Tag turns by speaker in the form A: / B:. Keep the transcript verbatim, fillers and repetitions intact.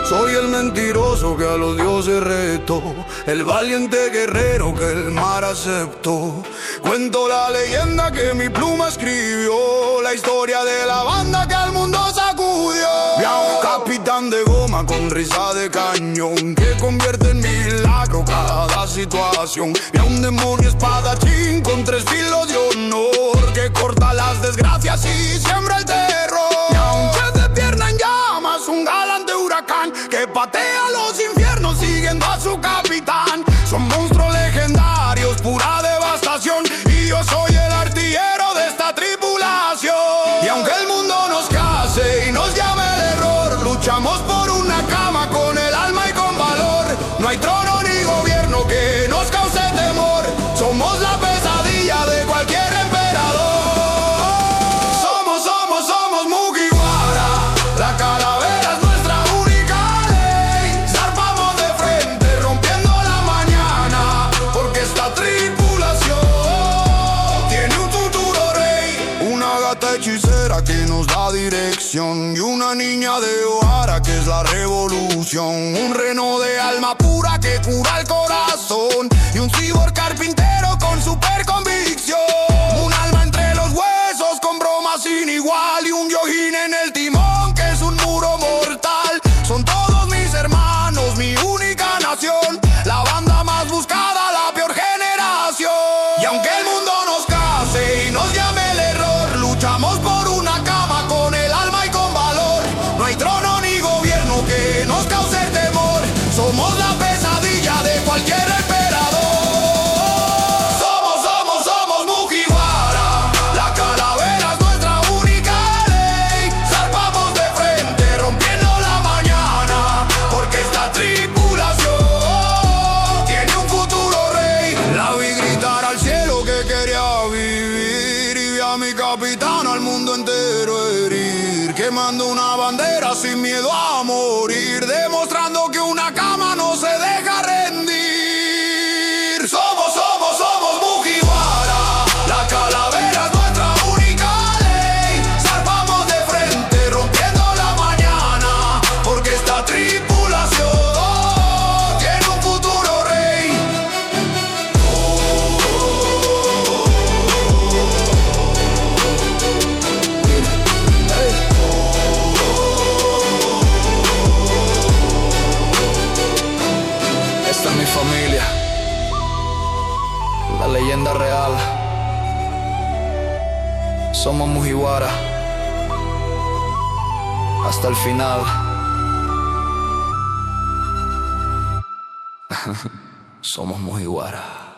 A: Soy el mentiroso que a los dioses retó, el valiente guerrero que el mar aceptó. Cuento la leyenda que mi pluma escribió, la historia de la banda que al mundo sacudió. Vi a un capitán de goma con risa de cañón que convierte en milagro cada situación. Vi a un demonio espadachín con tres filos de honor que corta las desgracias y siembra el terror. Y a un chef de pierna en llamas, un galante huracán que patea los infiernos siguiendo a su capitán. Son monstruos legendarios, pura devastación, y yo soy el artillero de esta tripulación. Y aunque el mundo nos case y nos llame el error, luchamos por una cama con el alma y con valor. No hay trono ni gobierno que nos cause temor, somos la pesadilla de cualquier emperador. Somos, somos, somos Mugiwara, la calavera es nuestra única ley. Zarpamos de frente rompiendo la mañana, porque esta tripulación tiene un futuro rey. Una gata hechicera que nos da dirección, y una niña de Ohara que es la revolución. Un reno de alma pura que cura el corazón, y un cyborg carpintero con super convicción. Un alma entre los huesos con broma sin igual, y un Yojin en el timón que es un muro mortal. Son todos mis hermanos, mi única nación, la banda más buscada, la peor generación. Y aunque el mundo nos case y nos llame el error, luchamos por una cama con el alma y con valor. No hay trono ni gobierno que nos cause temor, somos la pesadilla de cualquier emperador. Somos, somos, somos Mugiwara, la calavera es nuestra única ley. Zarpamos de frente rompiendo la mañana, porque esta tripulación tiene un futuro rey. La vi gritar al cielo que quería vivir, y vi a mi capitán al mundo entero herir, quemando una bandera sin miedo a morir, demostrando que una cama no se deja rendir. Somos, somos, somos Mugiwara, la calavera es nuestra única ley. Zarpamos de frente rompiendo la mañana, porque esta tripulación tiene un futuro rey. Esta es mi familia, la leyenda real. Somos Mugiwara hasta el final. Somos Mugiwara.